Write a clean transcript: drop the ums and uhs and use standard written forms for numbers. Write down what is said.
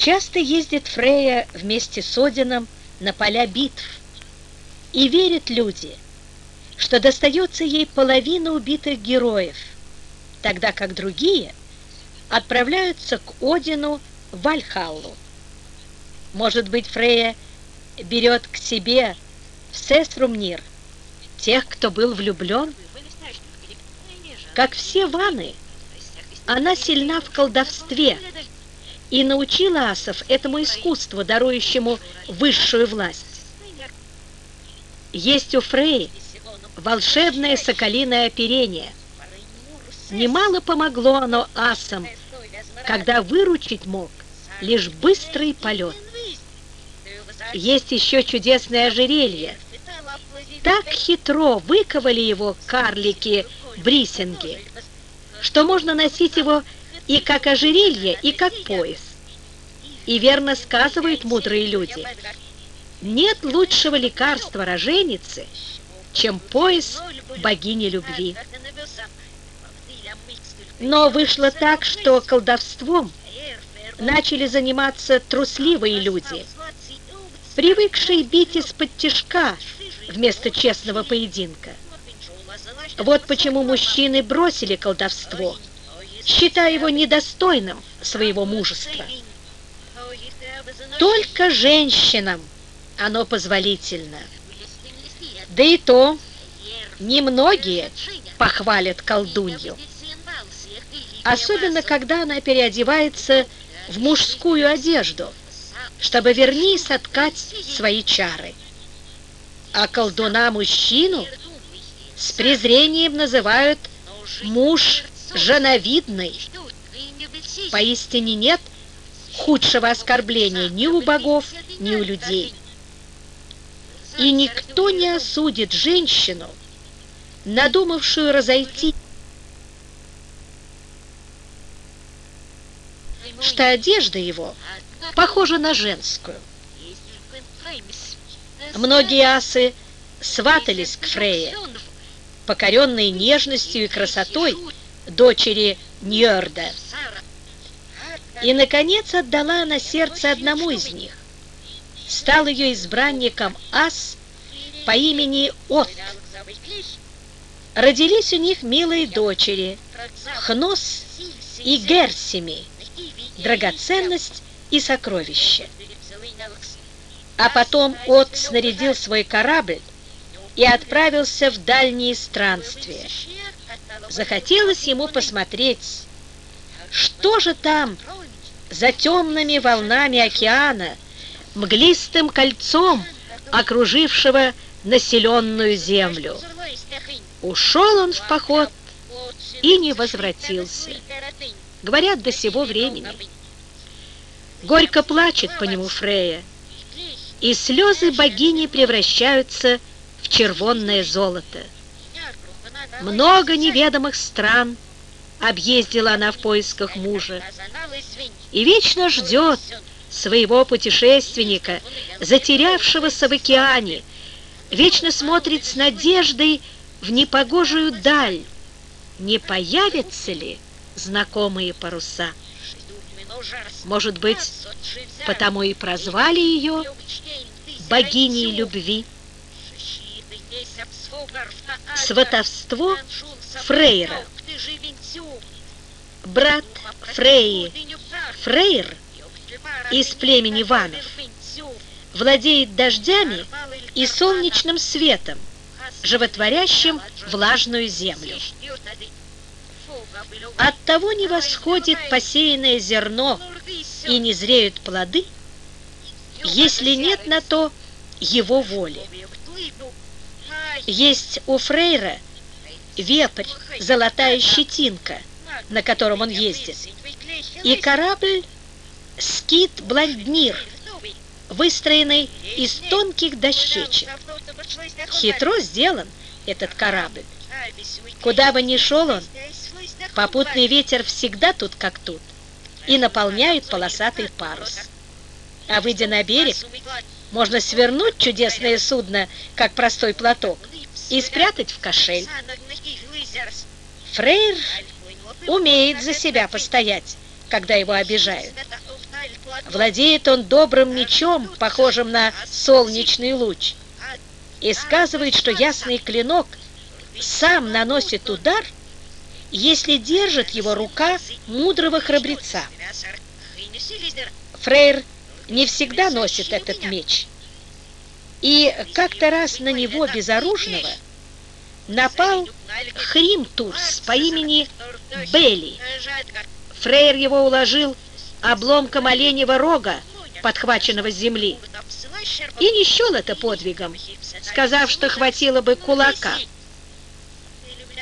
Часто ездит Фрейя вместе с Одином на поля битв, и верят люди, что достается ей половина убитых героев, тогда как другие отправляются к Одину в Вальхаллу. Может быть, Фрейя берет к себе в Сеструмнир тех, кто был влюблен? Как все ваны, она сильна в колдовстве и научила асов этому искусству, дарующему высшую власть. Есть у Фреи волшебное соколиное оперение. Немало помогло оно асам, когда выручить мог лишь быстрый полет. Есть еще чудесное ожерелье. Так хитро выковали его карлики-брисинги, что можно носить его и как ожерелье, и как пояс. И верно сказывают мудрые люди: нет лучшего лекарства роженицы, чем пояс богини любви. Но вышло так, что колдовством начали заниматься трусливые люди, привыкшие бить из-под тишка вместо честного поединка. Вот почему мужчины бросили колдовство, считая его недостойным своего мужества. Только женщинам оно позволительно. Да и то немногие похвалят колдунью. Особенно, когда она переодевается в мужскую одежду, чтобы вернее соткать свои чары. А колдуна-мужчину с презрением называют муж женовидный. Поистине нет худшего оскорбления ни у богов, ни у людей. И никто не осудит женщину, надумавшую разойти, что одежда его похожа на женскую. Многие асы сватались к Фрейе, покоренные нежностью и красотой дочери Ньорда. И, наконец, отдала она сердце одному из них. Стал ее избранником ас по имени От. Родились у них милые дочери Хнос и Герсими, драгоценность и сокровище. А потом От снарядил свой корабль и отправился в дальние странствия. Захотелось ему посмотреть, что же там за темными волнами океана, мглистым кольцом окружившего населенную землю. Ушел он в поход и не возвратился. Говорят, до сего времени. Горько плачет по нему Фрейя, и слезы богини превращаются в червонное золото. Много неведомых стран объездила она в поисках мужа и вечно ждет своего путешественника, затерявшегося в океане, вечно смотрит с надеждой в непогожую даль, не появятся ли знакомые паруса. Может быть, потому и прозвали ее богиней любви. Сватовство Фрейра. Брат Фрейи, Фрейр, из племени ванов, владеет дождями и солнечным светом, животворящим влажную землю. Оттого не восходит посеянное зерно и не зреют плоды, если нет на то его воли. Есть у Фрейра вепрь, золотая щетинка, на котором он ездит, и корабль Скит-Бланднир, выстроенный из тонких дощечек. Хитро сделан этот корабль. Куда бы ни шел он, попутный ветер всегда тут как тут и наполняет полосатый парус. А выйдя на берег, можно свернуть чудесное судно, как простой платок, и спрятать в кошель. Фрейр умеет за себя постоять, когда его обижают. Владеет он добрым мечом, похожим на солнечный луч, и сказывает, что ясный клинок сам наносит удар, если держит его рука мудрого храбреца. Фрейр не всегда носит этот меч, и как-то раз на него, безоружного, напал Хримтурс по имени Бели. Фрейр его уложил обломком оленьего рога, подхваченного с земли, и не счел это подвигом, сказав, что хватило бы кулака.